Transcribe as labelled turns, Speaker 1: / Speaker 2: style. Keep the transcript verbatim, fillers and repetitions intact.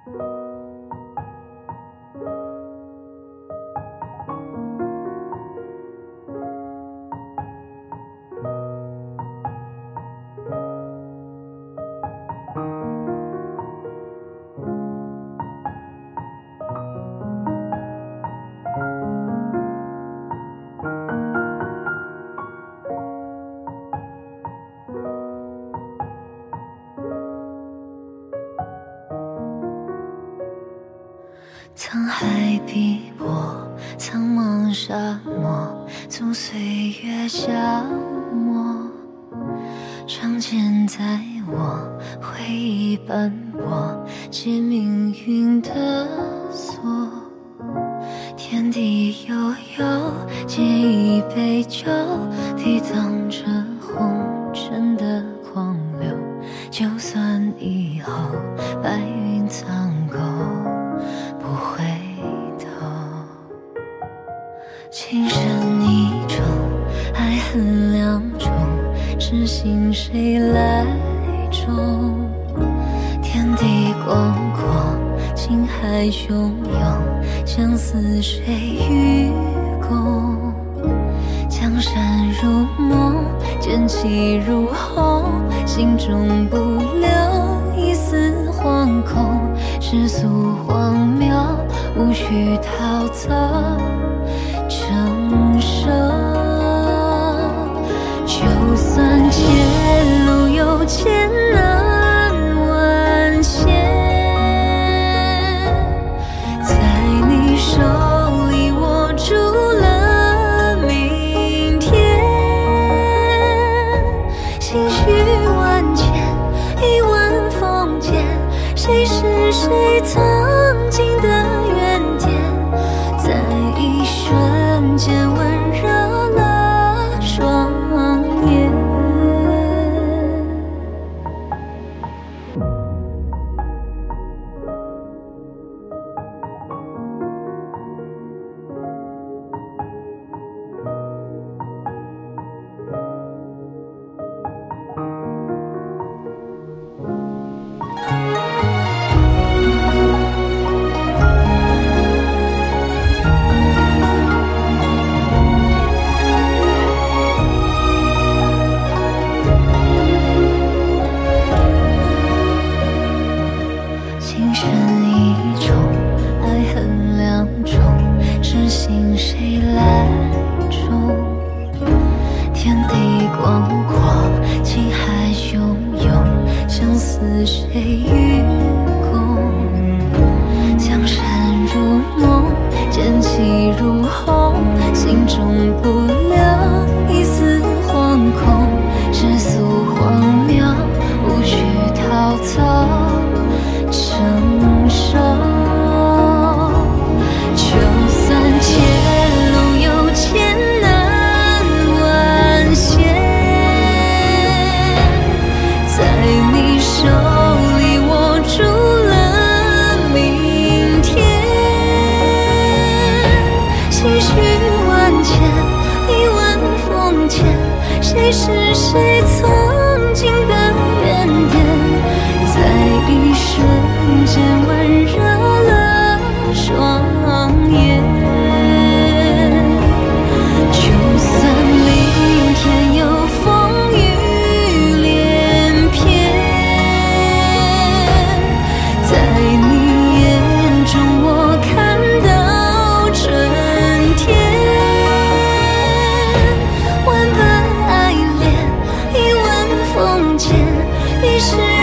Speaker 1: 沧海碧波，苍茫沙漠，纵岁月消磨。仗剑在我，回忆斑驳，解命运的锁。天地悠悠，借一杯酒，抵挡着红尘的狂流。就算以后白云苍狗，不回头。情深意重，爱恨两重，知心谁来终？天地广阔，情海汹涌，相思谁与共？江山如梦，剑气如虹，心中不留一丝惶恐。世俗荒谬，无需逃走，承受。就算前路有艰难万险，在你手里握住了明天。心绪万千，一吻封缄，谁是谁曾经的原点，在一瞬间温热了双眼。情深意重，爱恨两重，知心谁来终？天地广阔，情海汹涌，相思谁与共？江山如梦，剑气如虹，心中不留一丝惶恐。世俗荒谬，无需逃走，承受。就算前路有艰难万险，在你手里握住了明天。心绪万千，一吻封缄，谁是谁曾经的原点，在一瞬间温热了双眼。就算明天有风雨连篇，在你眼中我看到春天。万般爱恋，一吻封缄，一世